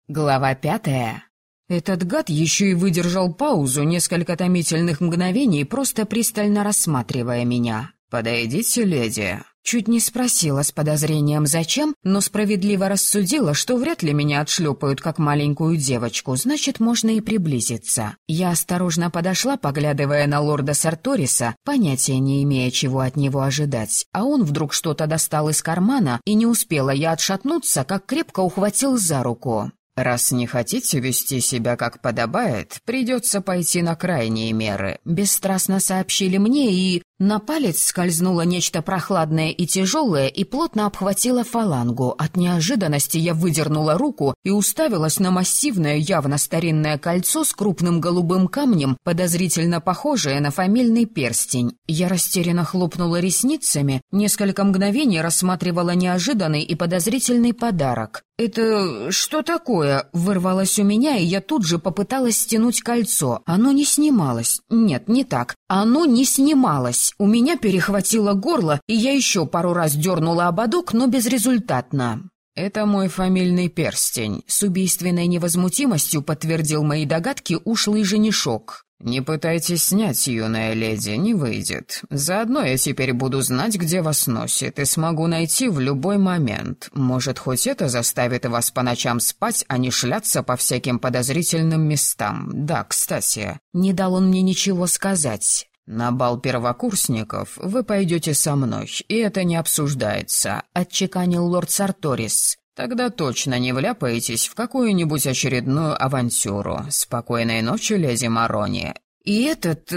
Глава 5. Этот гад еще и выдержал паузу несколько томительных мгновений, просто пристально рассматривая меня. «Подойдите, леди». Чуть не спросила с подозрением зачем, но справедливо рассудила, что вряд ли меня отшлепают как маленькую девочку, значит, можно и приблизиться. Я осторожно подошла, поглядывая на лорда Сарториса, понятия не имея, чего от него ожидать. А он вдруг что-то достал из кармана, и не успела я отшатнуться, как крепко ухватил за руку. «Раз не хотите вести себя как подобает, придется пойти на крайние меры», — бесстрастно сообщили мне, и на палец скользнуло нечто прохладное и тяжелое и плотно обхватило фалангу. От неожиданности я выдернула руку и уставилась на массивное, явно старинное кольцо с крупным голубым камнем, подозрительно похожее на фамильный перстень. Я растерянно хлопнула ресницами, несколько мгновений рассматривала неожиданный и подозрительный подарок. «Это что такое?» — вырвалось у меня, и я тут же попыталась стянуть кольцо. Оно не снималось. Нет, не так. Оно не снималось. У меня перехватило горло, и я еще пару раз дернула ободок, но безрезультатно. «Это мой фамильный перстень», — с убийственной невозмутимостью подтвердил мои догадки ушлый женишок. «Не пытайтесь снять, юная леди, не выйдет. Заодно я теперь буду знать, где вас носит, и смогу найти в любой момент. Может, хоть это заставит вас по ночам спать, а не шляться по всяким подозрительным местам. Да, кстати, не дал он мне ничего сказать. На бал первокурсников вы пойдете со мной, и это не обсуждается», — отчеканил лорд Сарторис. «Тогда точно не вляпаетесь в какую-нибудь очередную авантюру. Спокойной ночи, леди Марони». И этот,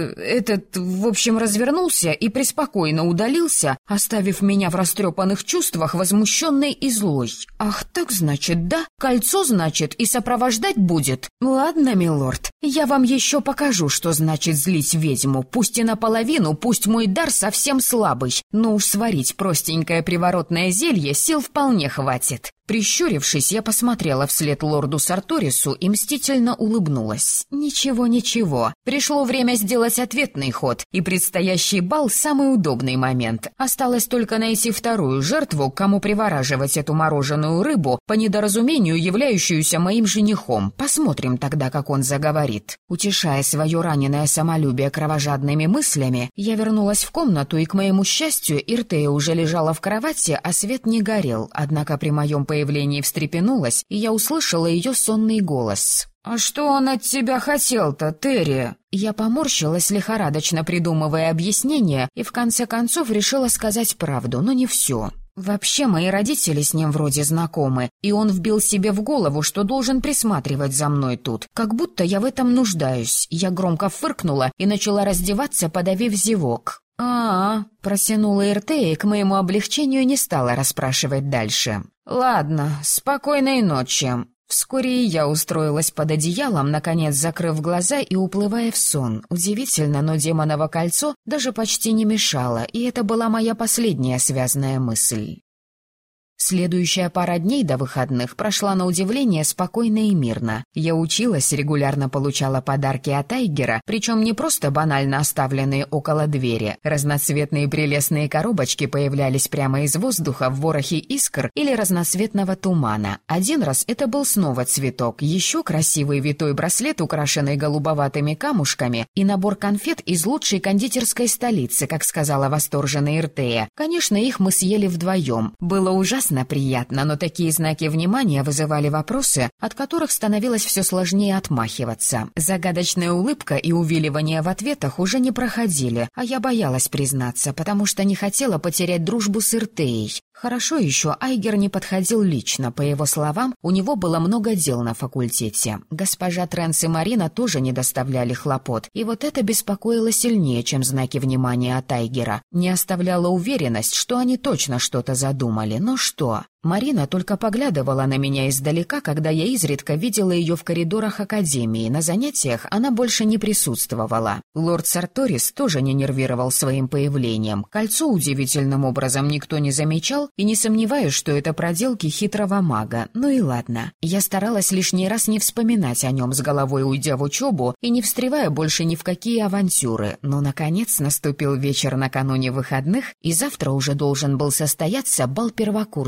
в общем, развернулся и преспокойно удалился, оставив меня в растрепанных чувствах, возмущенной и злой. «Ах, так значит, да? Кольцо, значит, и сопровождать будет? Ладно, милорд, я вам еще покажу, что значит злить ведьму. Пусть и наполовину, пусть мой дар совсем слабый, но уж сварить простенькое приворотное зелье сил вполне хватит». Прищурившись, я посмотрела вслед лорду Сарторису и мстительно улыбнулась. «Ничего. Пришло время сделать ответный ход, и предстоящий бал — самый удобный момент. Осталось только найти вторую жертву, кому привораживать эту мороженую рыбу, по недоразумению являющуюся моим женихом. Посмотрим тогда, как он заговорит». Утешая свое раненое самолюбие кровожадными мыслями, я вернулась в комнату, и, к моему счастью, Иртея уже лежала в кровати, а свет не горел, однако при моем появлении встрепенулась, и я услышала ее сонный голос. «А что он от тебя хотел-то, Терри?» Я поморщилась, лихорадочно придумывая объяснение, и в конце концов решила сказать правду, но не все. Вообще, мои родители с ним вроде знакомы, и он вбил себе в голову, что должен присматривать за мной тут, как будто я в этом нуждаюсь. Я громко фыркнула и начала раздеваться, подавив зевок. Протянула Иртея и к моему облегчению не стала расспрашивать дальше. «Ладно, спокойной ночи». Вскоре и я устроилась под одеялом, наконец закрыв глаза и уплывая в сон. Удивительно, но демоново кольцо даже почти не мешало, и это была моя последняя связанная мысль. Следующая пара дней до выходных прошла на удивление спокойно и мирно. Я училась, регулярно получала подарки от Айгера, причем не просто банально оставленные около двери. Разноцветные прелестные коробочки появлялись прямо из воздуха в ворохе искр или разноцветного тумана. Один раз это был снова цветок, еще красивый витой браслет, украшенный голубоватыми камушками, и набор конфет из лучшей кондитерской столицы, как сказала восторженная Иртея. Конечно, их мы съели вдвоем. Было ужасно приятно, но такие знаки внимания вызывали вопросы, от которых становилось все сложнее отмахиваться. Загадочная улыбка и увиливание в ответах уже не проходили, а я боялась признаться, потому что не хотела потерять дружбу с Иртеей. Хорошо еще Айгер не подходил лично, по его словам, у него было много дел на факультете. Госпожа Тренс и Марина тоже не доставляли хлопот, и вот это беспокоило сильнее, чем знаки внимания от Айгера. Не оставляла уверенность, что они точно что-то задумали, но что? Марина только поглядывала на меня издалека, когда я изредка видела ее в коридорах академии. На занятиях она больше не присутствовала. Лорд Сарторис тоже не нервировал своим появлением. Кольцо удивительным образом никто не замечал, и не сомневаюсь, что это проделки хитрого мага. Ну и ладно. Я старалась лишний раз не вспоминать о нем, с головой уйдя в учебу и не встревая больше ни в какие авантюры. Но, наконец, наступил вечер накануне выходных, и завтра уже должен был состояться бал первокурсников.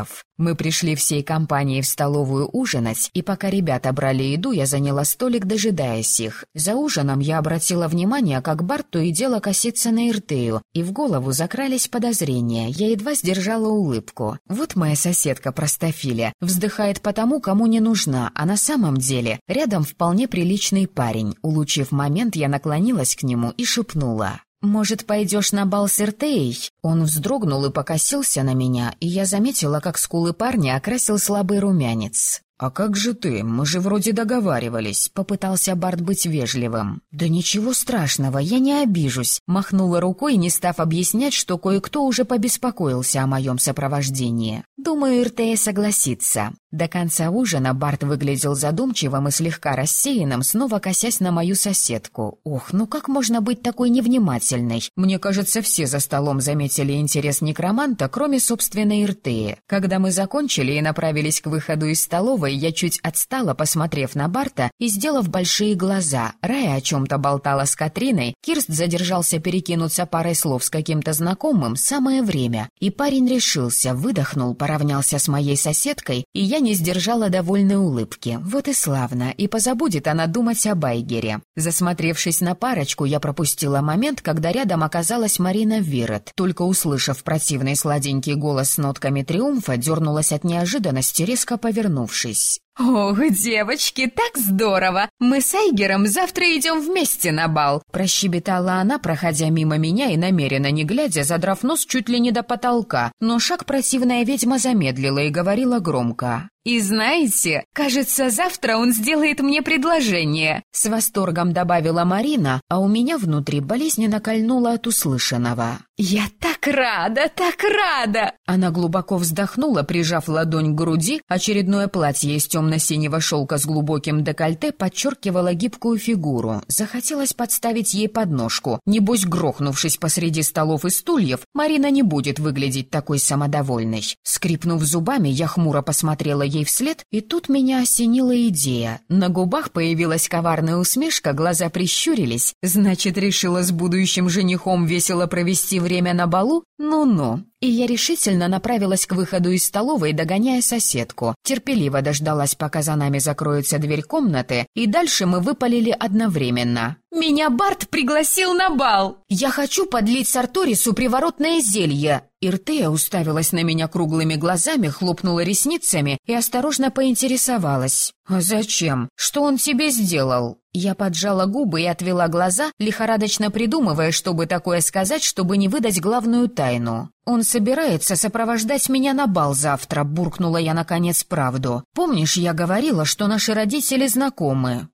сюрпризов. Мы пришли всей компанией в столовую ужинать, и пока ребята брали еду, я заняла столик, дожидаясь их. За ужином я обратила внимание, как Барт то и дело косится на Иртею, и в голову закрались подозрения. Я едва сдержала улыбку. Вот моя соседка простофиля вздыхает по тому, кому не нужна, а на самом деле рядом вполне приличный парень. Улучив момент, я наклонилась к нему и шепнула: «Может, пойдешь на бал с Иртеей?» Он вздрогнул и покосился на меня, и я заметила, как скулы парня окрасил слабый румянец. «А как же ты? Мы же вроде договаривались», — попытался Барт быть вежливым. «Да ничего страшного, я не обижусь», — махнула рукой, не став объяснять, что кое-кто уже побеспокоился о моем сопровождении. «Думаю, Иртея согласится». До конца ужина Барт выглядел задумчивым и слегка рассеянным, снова косясь на мою соседку. «Ох, ну как можно быть такой невнимательной? Мне кажется, все за столом заметили интерес некроманта, кроме собственной Иртеи. Когда мы закончили и направились к выходу из столовой, я чуть отстала, посмотрев на Барта и сделав большие глаза. Рая о чем-то болтала с Катриной, Кирст задержался перекинуться парой слов с каким-то знакомым, самое время. И парень решился, выдохнул, поравнялся с моей соседкой, и я не сдержала довольной улыбки. Вот и славно, и позабудет она думать о Байгере. Засмотревшись на парочку, я пропустила момент, когда рядом оказалась Марина Вирет. Только услышав противный сладенький голос с нотками триумфа, дернулась от неожиданности, резко повернувшись. «Ох, девочки, так здорово! Мы с Айгером завтра идем вместе на бал!» Прощебетала она, проходя мимо меня и намеренно не глядя, задрав нос чуть ли не до потолка, но шаг противная ведьма замедлила и говорила громко. «И знаете, кажется, завтра он сделает мне предложение!» С восторгом добавила Марина, а у меня внутри болезненно кольнуло от услышанного. «Я так рада, так рада!» Она глубоко вздохнула, прижав ладонь к груди. Очередное платье из темно-синего шелка с глубоким декольте подчеркивало гибкую фигуру. Захотелось подставить ей подножку. Небось, грохнувшись посреди столов и стульев, Марина не будет выглядеть такой самодовольной. Скрипнув зубами, я хмуро посмотрела ей вслед, и тут меня осенила идея. На губах появилась коварная усмешка, глаза прищурились. Значит, решила с будущим женихом весело провести время на балу? Ну-ну. И я решительно направилась к выходу из столовой, догоняя соседку. Терпеливо дождалась, пока за нами закроется дверь комнаты, и дальше мы выпалили одновременно. «Меня Барт пригласил на бал! Я хочу подлить Сарторису приворотное зелье!» Иртея уставилась на меня круглыми глазами, хлопнула ресницами и осторожно поинтересовалась. «А зачем? Что он тебе сделал?» Я поджала губы и отвела глаза, лихорадочно придумывая, чтобы такое сказать, чтобы не выдать главную тайну. «Он собирается сопровождать меня на бал завтра», — буркнула я наконец правду. «Помнишь, я говорила, что наши родители знакомы?»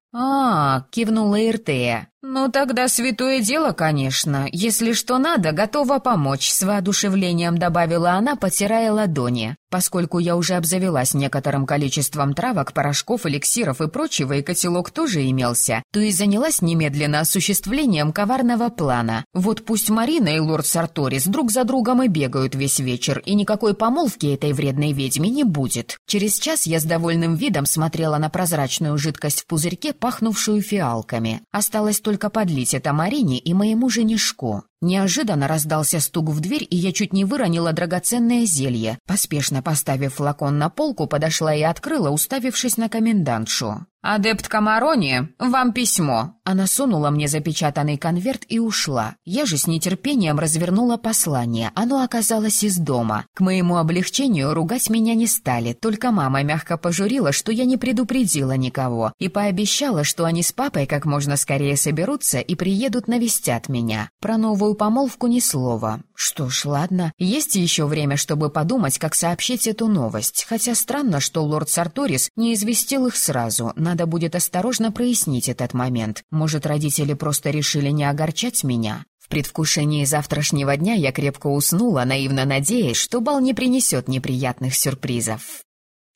Кивнула Иртея. «Ну тогда святое дело, конечно. Если что надо, готова помочь», — с воодушевлением добавила она, потирая ладони. Поскольку я уже обзавелась некоторым количеством травок, порошков, эликсиров и прочего, и котелок тоже имелся, то и занялась немедленно осуществлением коварного плана. Вот пусть Марина и лорд Сарторис друг за другом и бегают весь вечер, и никакой помолвки этой вредной ведьме не будет. Через час я с довольным видом смотрела на прозрачную жидкость в пузырьке, пахнувшую фиалками. Осталось только подлить это Марине и моему женишку. Неожиданно раздался стук в дверь, и я чуть не выронила драгоценное зелье. Поспешно поставив флакон на полку, подошла и открыла, уставившись на комендантшу. «Адепт Камарони, вам письмо». Она сунула мне запечатанный конверт и ушла. Я же с нетерпением развернула послание. Оно оказалось из дома. К моему облегчению ругать меня не стали, только мама мягко пожурила, что я не предупредила никого, и пообещала, что они с папой как можно скорее соберутся и приедут навестят меня. Про новую помолвку ни слова. Что ж, ладно, есть еще время, чтобы подумать, как сообщить эту новость. Хотя странно, что лорд Сарторис не известил их сразу. Надо будет осторожно прояснить этот момент. Может, родители просто решили не огорчать меня? В предвкушении завтрашнего дня я крепко уснула, наивно надеясь, что бал не принесет неприятных сюрпризов.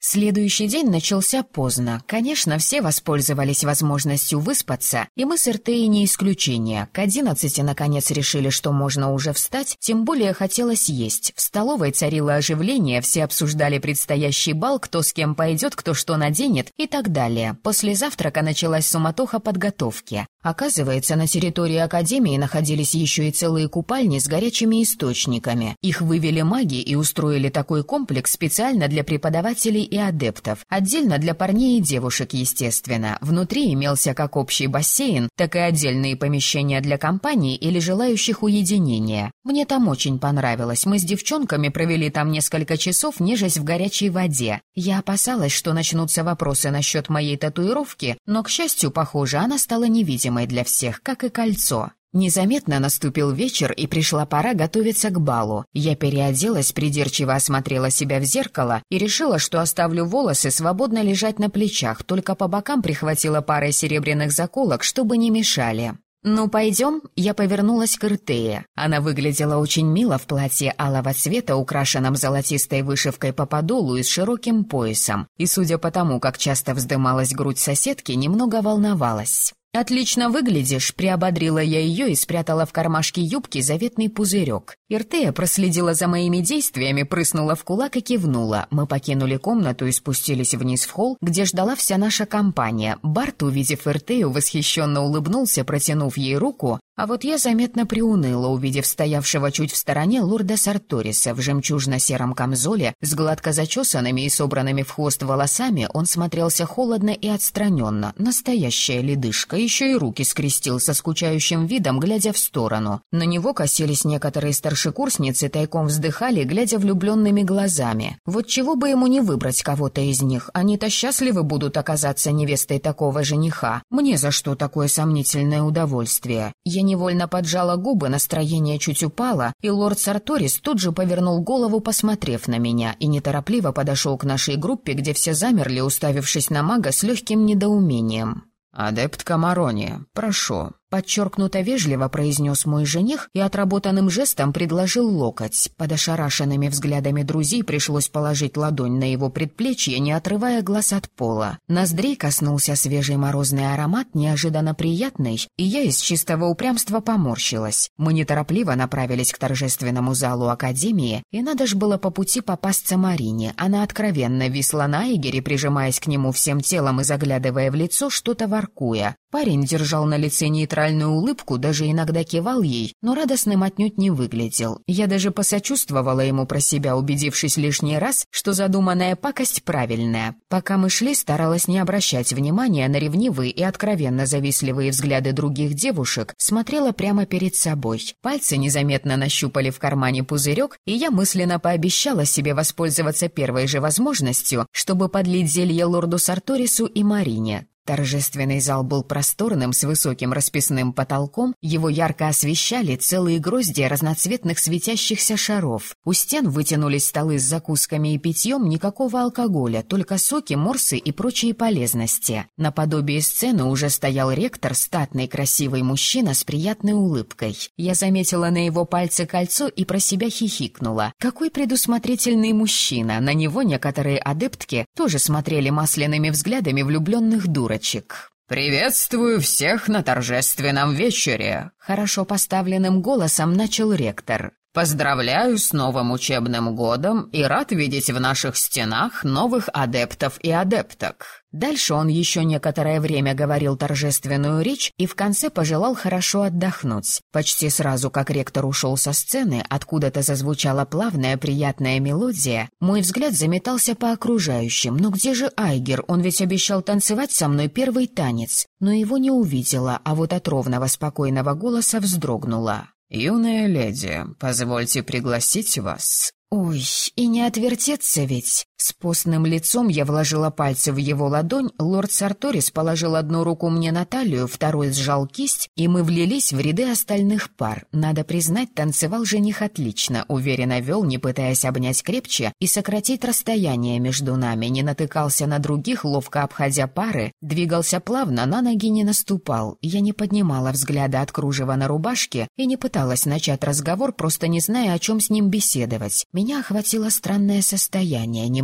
Следующий день начался поздно. Конечно, все воспользовались возможностью выспаться, и мы с Иртеей не исключение. К 11 наконец решили, что можно уже встать, тем более хотелось есть. В столовой царило оживление, все обсуждали предстоящий бал, кто с кем пойдет, кто что наденет и так далее. После завтрака началась суматоха подготовки. Оказывается, на территории академии находились еще и целые купальни с горячими источниками. Их вывели маги и устроили такой комплекс специально для преподавателей и адептов. Отдельно для парней и девушек, естественно. Внутри имелся как общий бассейн, так и отдельные помещения для компаний или желающих уединения. Мне там очень понравилось. Мы с девчонками провели там несколько часов, нежась в горячей воде. Я опасалась, что начнутся вопросы насчет моей татуировки, но, к счастью, похоже, она стала невидимой для всех, как и кольцо. Незаметно наступил вечер, и пришла пора готовиться к балу. Я переоделась, придирчиво осмотрела себя в зеркало и решила, что оставлю волосы свободно лежать на плечах, только по бокам прихватила парой серебряных заколок, чтобы не мешали. «Ну, пойдем?» Я повернулась к Иртее. Она выглядела очень мило в платье алого цвета, украшенном золотистой вышивкой по подолу и с широким поясом. И, судя по тому, как часто вздымалась грудь соседки, немного волновалась. «Отлично выглядишь», — приободрила я ее и спрятала в кармашке юбки заветный пузырек. Иртея проследила за моими действиями, прыснула в кулак и кивнула. Мы покинули комнату и спустились вниз в холл, где ждала вся наша компания. Барт, увидев Иртею, восхищенно улыбнулся, протянув ей руку, а вот я заметно приуныла, увидев стоявшего чуть в стороне лорда Сарториса в жемчужно-сером камзоле, с гладко зачесанными и собранными в хвост волосами. Он смотрелся холодно и отстраненно, настоящая ледышка, еще и руки скрестил со скучающим видом, глядя в сторону. На него косились некоторые старшекурсницы, тайком вздыхали, глядя влюбленными глазами. Вот чего бы ему не выбрать кого-то из них, они-то счастливы будут оказаться невестой такого жениха. Мне за что такое сомнительное удовольствие? Я невольно поджала губы, настроение чуть упало, и лорд Сарторис тут же повернул голову, посмотрев на меня, и неторопливо подошел к нашей группе, где все замерли, уставившись на мага с легким недоумением. «Адепт Камарони, прошу», — подчеркнуто вежливо произнес мой жених и отработанным жестом предложил локоть. Под ошарашенными взглядами друзей пришлось положить ладонь на его предплечье, не отрывая глаз от пола. Ноздрей коснулся свежий морозный аромат, неожиданно приятный, и я из чистого упрямства поморщилась. Мы неторопливо направились к торжественному залу академии, и надо ж было по пути попасться Марине. Она откровенно висла на Игоре, прижимаясь к нему всем телом и заглядывая в лицо, что-то воркуя. Парень держал на лице нейтральную улыбку, даже иногда кивал ей, но радостным отнюдь не выглядел. Я даже посочувствовала ему про себя, убедившись лишний раз, что задуманная пакость правильная. Пока мы шли, старалась не обращать внимания на ревнивые и откровенно завистливые взгляды других девушек, смотрела прямо перед собой. Пальцы незаметно нащупали в кармане пузырек, и я мысленно пообещала себе воспользоваться первой же возможностью, чтобы подлить зелье лорду Сарторису и Марине. Торжественный зал был просторным, с высоким расписным потолком, его ярко освещали целые грозди разноцветных светящихся шаров. У стен вытянулись столы с закусками и питьем, никакого алкоголя, только соки, морсы и прочие полезности. Наподобие сцены уже стоял ректор, статный красивый мужчина с приятной улыбкой. Я заметила на его пальце кольцо и про себя хихикнула. Какой предусмотрительный мужчина! На него некоторые адептки тоже смотрели масляными взглядами влюбленных дурочек. «Приветствую всех на торжественном вечере!» Хорошо поставленным голосом начал ректор. «Поздравляю с новым учебным годом и рад видеть в наших стенах новых адептов и адепток». Дальше он еще некоторое время говорил торжественную речь и в конце пожелал хорошо отдохнуть. Почти сразу, как ректор ушел со сцены, откуда-то зазвучала плавная приятная мелодия, мой взгляд заметался по окружающим. Но где же Айгер? Он ведь обещал танцевать со мной первый танец. Но его не увидела, а вот от ровного спокойного голоса вздрогнула. «Юная леди, позвольте пригласить вас». Ой, и не отвертеться ведь. С постным лицом я вложила пальцы в его ладонь, лорд Сарторис положил одну руку мне на талию, второй сжал кисть, и мы влились в ряды остальных пар. Надо признать, танцевал жених отлично, уверенно вел, не пытаясь обнять крепче и сократить расстояние между нами, не натыкался на других, ловко обходя пары, двигался плавно, на ноги не наступал. Я не поднимала взгляда от кружева на рубашке и не пыталась начать разговор, просто не зная, о чем с ним беседовать. Меня охватило странное состояние,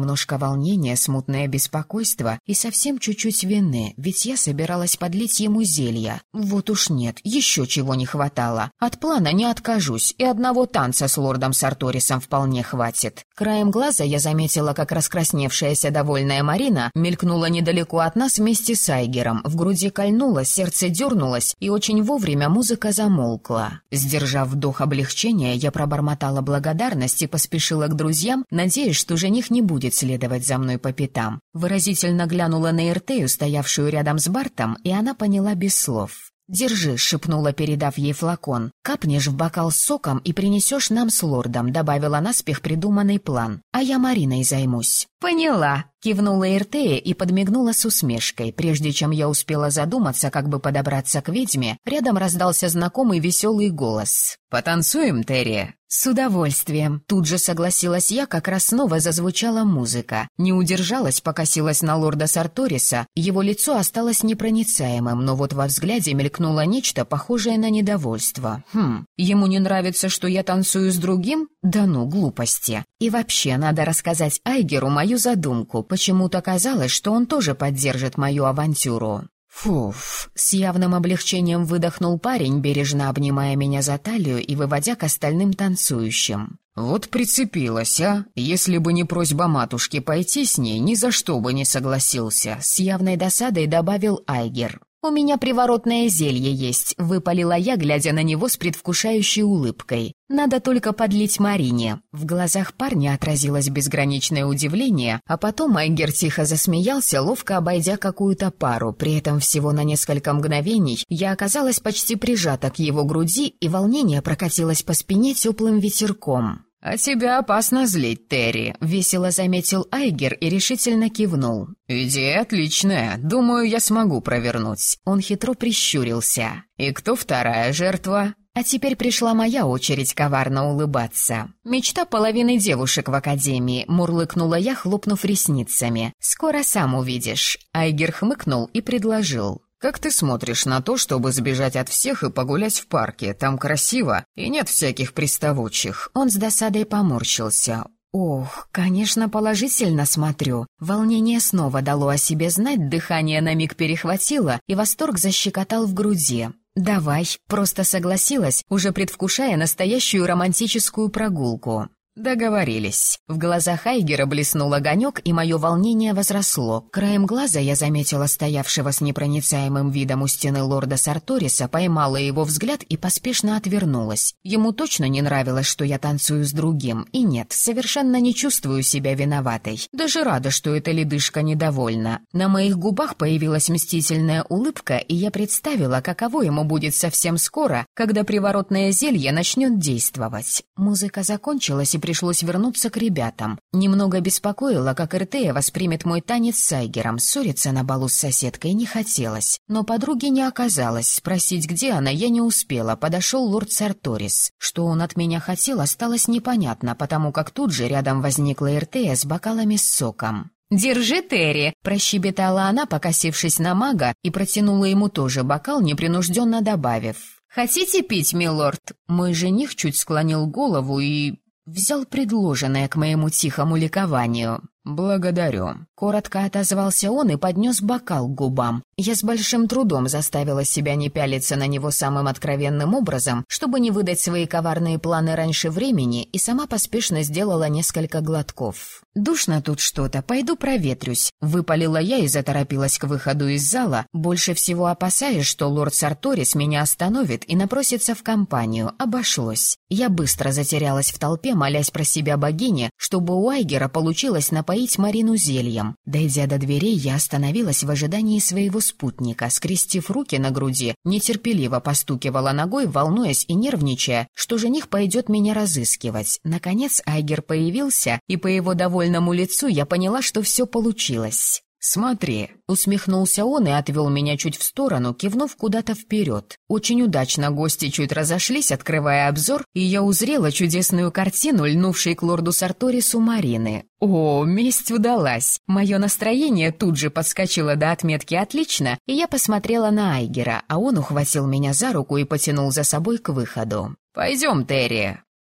немножко волнения, смутное беспокойство и совсем чуть-чуть вины, ведь я собиралась подлить ему зелья. Вот уж нет, еще чего не хватало. От плана не откажусь, и одного танца с лордом Сарторисом вполне хватит. Краем глаза я заметила, как раскрасневшаяся довольная Марина мелькнула недалеко от нас вместе с Айгером. В груди кольнуло, сердце дернулось, и очень вовремя музыка замолкла. Сдержав вдох облегчения, я пробормотала благодарность и поспешила к друзьям, надеясь, что жених не будет следовать за мной по пятам. Выразительно глянула на Эртею, стоявшую рядом с Бартом, и она поняла без слов. «Держи», — шепнула, передав ей флакон. «Капнешь в бокал с соком и принесешь нам с лордом», — добавила наспех придуманный план. «А я Мариной займусь». «Поняла», — кивнула Эртея и подмигнула с усмешкой. Прежде чем я успела задуматься, как бы подобраться к ведьме, рядом раздался знакомый веселый голос. «Потанцуем, Терри?» «С удовольствием». Тут же согласилась я, как раз снова зазвучала музыка. Не удержалась, покосилась на лорда Сарториса. Его лицо осталось непроницаемым, но вот во взгляде мелькнуло нечто похожее на недовольство. Ему не нравится, что я танцую с другим? Да ну, глупости. И вообще, надо рассказать Айгеру мою задумку. Почему-то казалось, что он тоже поддержит мою авантюру. «Фуф!» — с явным облегчением выдохнул парень, бережно обнимая меня за талию и выводя к остальным танцующим. «Вот прицепилась, а? Если бы не просьба матушки пойти с ней, ни за что бы не согласился», — с явной досадой добавил Айгер. «У меня приворотное зелье есть», — выпалила я, глядя на него с предвкушающей улыбкой. «Надо только подлить Марине». В глазах парня отразилось безграничное удивление, а потом Айгер тихо засмеялся, ловко обойдя какую-то пару. При этом всего на несколько мгновений я оказалась почти прижата к его груди, и волнение прокатилось по спине теплым ветерком. «А тебя опасно злить, Терри», — весело заметил Айгер и решительно кивнул. «Идея отличная. Думаю, я смогу провернуть». Он хитро прищурился. «И кто вторая жертва?» А теперь пришла моя очередь коварно улыбаться. «Мечта половины девушек в академии», — мурлыкнула я, хлопнув ресницами. «Скоро сам увидишь». Айгер хмыкнул и предложил. «Как ты смотришь на то, чтобы сбежать от всех и погулять в парке? Там красиво и нет всяких приставучих». Он с досадой поморщился. «Ох, конечно, положительно смотрю». Волнение снова дало о себе знать, дыхание на миг перехватило, и восторг защекотал в груди. «Давай», — просто согласилась, уже предвкушая настоящую романтическую прогулку. «Договорились». В глазах Айгера блеснул огонек, и мое волнение возросло. Краем глаза я заметила стоявшего с непроницаемым видом у стены лорда Сарториса, поймала его взгляд и поспешно отвернулась. Ему точно не нравилось, что я танцую с другим. И нет, совершенно не чувствую себя виноватой. Даже рада, что эта ледышка недовольна. На моих губах появилась мстительная улыбка, и я представила, каково ему будет совсем скоро, когда приворотное зелье начнет действовать. Музыка закончилась, и пришлось вернуться к ребятам. Немного беспокоило, как Эртея воспримет мой танец с Айгером. Ссориться на балу с соседкой не хотелось. Но подруги не оказалось. Спросить, где она, я не успела. Подошел лорд Сарторис. Что он от меня хотел, осталось непонятно, потому как тут же рядом возникла Эртея с бокалами с соком. «Держи, Терри!» – прощебетала она, покосившись на мага, и протянула ему тоже бокал, непринужденно добавив. «Хотите пить, милорд?» Мой жених чуть склонил голову и взял предложенное к моему тихому ликованию. «Благодарю». Коротко отозвался он и поднес бокал к губам. Я с большим трудом заставила себя не пялиться на него самым откровенным образом, чтобы не выдать свои коварные планы раньше времени, и сама поспешно сделала несколько глотков. «Душно тут что-то, пойду проветрюсь», — выпалила я и заторопилась к выходу из зала, больше всего опасаясь, что лорд Сарторис меня остановит и напросится в компанию. Обошлось. Я быстро затерялась в толпе, молясь про себя богине, чтобы у Айгера получилось напоить Марину зельем. Дойдя до дверей, я остановилась в ожидании своего спутника, скрестив руки на груди, нетерпеливо постукивала ногой, волнуясь и нервничая, что жених пойдет меня разыскивать. Наконец Айгер появился, и по его довольному лицу я поняла, что все получилось. «Смотри», — усмехнулся он и отвел меня чуть в сторону, кивнув куда-то вперед. Очень удачно гости чуть разошлись, открывая обзор, и я узрела чудесную картину, льнувшей к лорду Сарторису Марины. О, месть удалась! Мое настроение тут же подскочило до отметки «отлично», и я посмотрела на Айгера, а он ухватил меня за руку и потянул за собой к выходу. «Пойдем, Терри».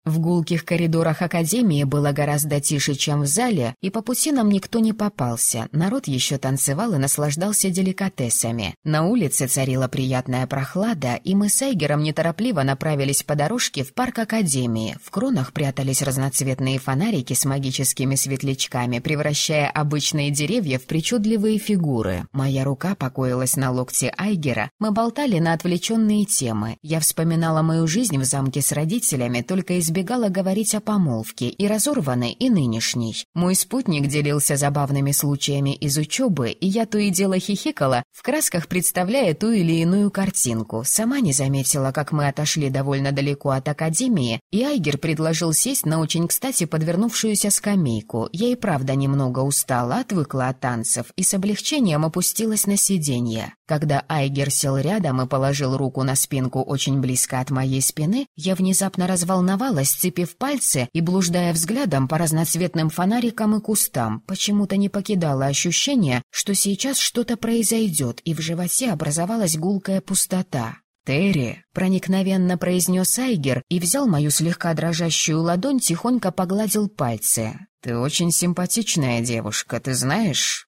В гулких коридорах академии было гораздо тише, чем в зале, и по пути нам никто не попался. Народ еще танцевал и наслаждался деликатесами. На улице царила приятная прохлада, и мы с Айгером неторопливо направились по дорожке в парк академии. В кронах прятались разноцветные фонарики с магическими светлячками, превращая обычные деревья в причудливые фигуры. Моя рука покоилась на локте Айгера, мы болтали на отвлеченные темы. Я вспоминала мою жизнь в замке с родителями, только избегала говорить о помолвке, и разорванной, и нынешней. Мой спутник делился забавными случаями из учебы, и я то и дело хихикала, в красках представляя ту или иную картинку. Сама не заметила, как мы отошли довольно далеко от академии, и Айгер предложил сесть на очень кстати подвернувшуюся скамейку. Я и правда немного устала, отвыкла от танцев, и с облегчением опустилась на сиденье. Когда Айгер сел рядом и положил руку на спинку очень близко от моей спины, я внезапно разволновалась, сцепив пальцы и блуждая взглядом по разноцветным фонарикам и кустам. Почему-то не покидало ощущение, что сейчас что-то произойдет, и в животе образовалась гулкая пустота. «Терри», — проникновенно произнес Айгер и взял мою слегка дрожащую ладонь, тихонько погладил пальцы. «Ты очень симпатичная девушка, ты знаешь?»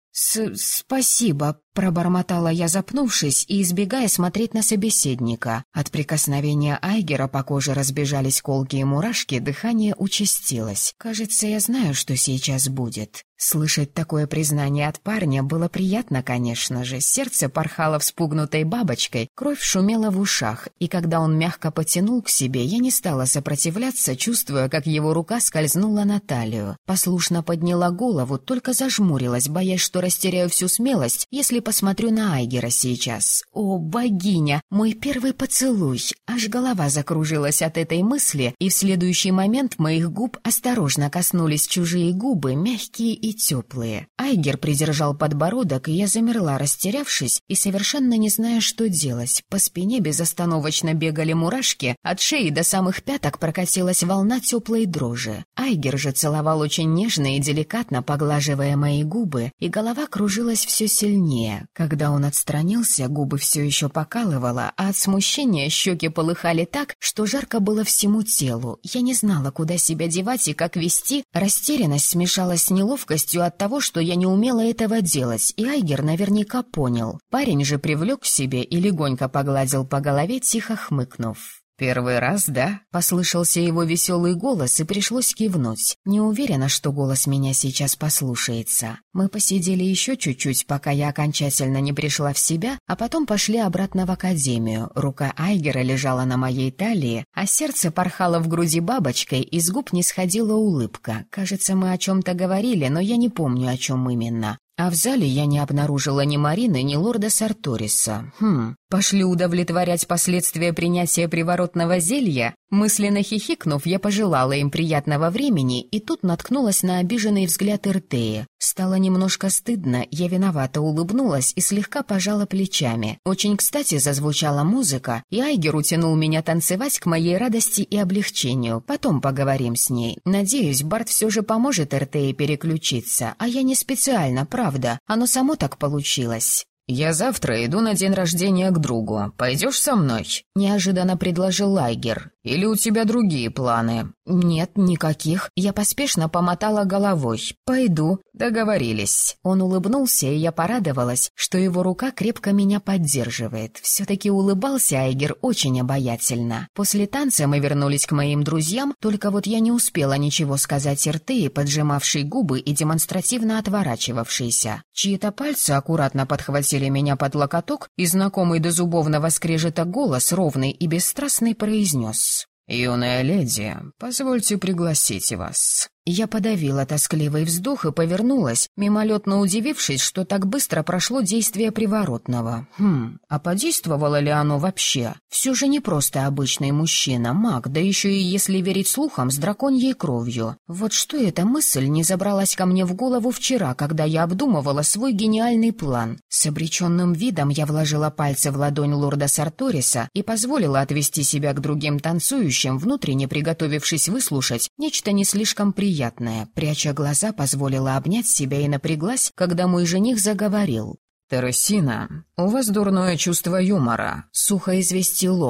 «Спасибо», — пробормотала я, запнувшись и избегая смотреть на собеседника. От прикосновения Айгера по коже разбежались колкие мурашки, дыхание участилось. «Кажется, я знаю, что сейчас будет». Слышать такое признание от парня было приятно, конечно же. Сердце порхало вспугнутой бабочкой, кровь шумела в ушах, и когда он мягко потянул к себе, я не стала сопротивляться, чувствуя, как его рука скользнула на талию. Послушно подняла голову, только зажмурилась, боясь, что растеряю всю смелость, если посмотрю на Айгера сейчас. О, богиня, мой первый поцелуй! Аж голова закружилась от этой мысли, и в следующий момент моих губ осторожно коснулись чужие губы, мягкие и теплые. Айгер придержал подбородок, и я замерла, растерявшись и совершенно не зная, что делать. По спине безостановочно бегали мурашки, от шеи до самых пяток прокатилась волна теплой дрожи. Айгер же целовал очень нежно и деликатно, поглаживая мои губы, и голова кружилась все сильнее. Когда он отстранился, губы все еще покалывало, а от смущения щеки полыхали так, что жарко было всему телу. Я не знала, куда себя девать и как вести, растерянность смешалась с неловкостью от того, что я не умела этого делать, и Айгер наверняка понял. Парень же привлек к себе и легонько погладил по голове, тихо хмыкнув. «Первый раз, да?» — послышался его веселый голос, и пришлось кивнуть. Не уверена, что голос меня сейчас послушается. Мы посидели еще чуть-чуть, пока я окончательно не пришла в себя, а потом пошли обратно в академию. Рука Айгера лежала на моей талии, а сердце порхало в груди бабочкой, и с губ не сходила улыбка. Кажется, мы о чем-то говорили, но я не помню, о чем именно. А в зале я не обнаружила ни Марины, ни лорда Сарториса. Пошли удовлетворять последствия принятия приворотного зелья? Мысленно хихикнув, я пожелала им приятного времени, и тут наткнулась на обиженный взгляд Эртеи. Стало немножко стыдно, я виновато улыбнулась и слегка пожала плечами. Очень кстати зазвучала музыка, и Айгер утянул меня танцевать к моей радости и облегчению. Потом поговорим с ней. Надеюсь, Барт все же поможет Эртеи переключиться, а я не специально, правда. Оно само так получилось. «Я завтра иду на день рождения к другу. Пойдешь со мной?» — неожиданно предложил Айгер. «Или у тебя другие планы?» «Нет, никаких». Я поспешно помотала головой. «Пойду». «Договорились». Он улыбнулся, и я порадовалась, что его рука крепко меня поддерживает. Все-таки улыбался Айгер очень обаятельно. После танца мы вернулись к моим друзьям, только вот я не успела ничего сказать Эртеи, поджимавшей губы и демонстративно отворачивавшейся. Чьи-то пальцы аккуратно подхватили меня под локоток, и знакомый до зубовного скрежета голос, ровный и бесстрастный, произнес: «Юная леди, позвольте пригласить вас». Я подавила тоскливый вздох и повернулась, мимолетно удивившись, что так быстро прошло действие приворотного. А подействовало ли оно вообще? Все же не просто обычный мужчина, маг, да еще и, если верить слухам, с драконьей кровью. Вот что эта мысль не забралась ко мне в голову вчера, когда я обдумывала свой гениальный план. С обреченным видом я вложила пальцы в ладонь лорда Сарториса и позволила отвести себя к другим танцующим, внутренне приготовившись выслушать нечто не слишком приятное. Пряча глаза, позволила обнять себя и напряглась, когда мой жених заговорил. «Тересина, у вас дурное чувство юмора», — сухо известил он.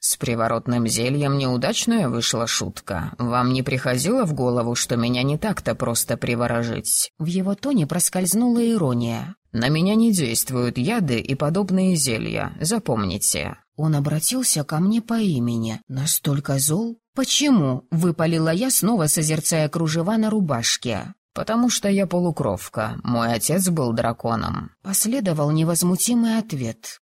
«С приворотным зельем неудачная вышла шутка. Вам не приходило в голову, что меня не так-то просто приворожить?» В его тоне проскользнула ирония. «На меня не действуют яды и подобные зелья, запомните». Он обратился ко мне по имени. Настолько зол? «Почему?» — выпалила я, снова созерцая кружева на рубашке. «Потому что я полукровка. Мой отец был драконом». Последовал невозмутимый ответ.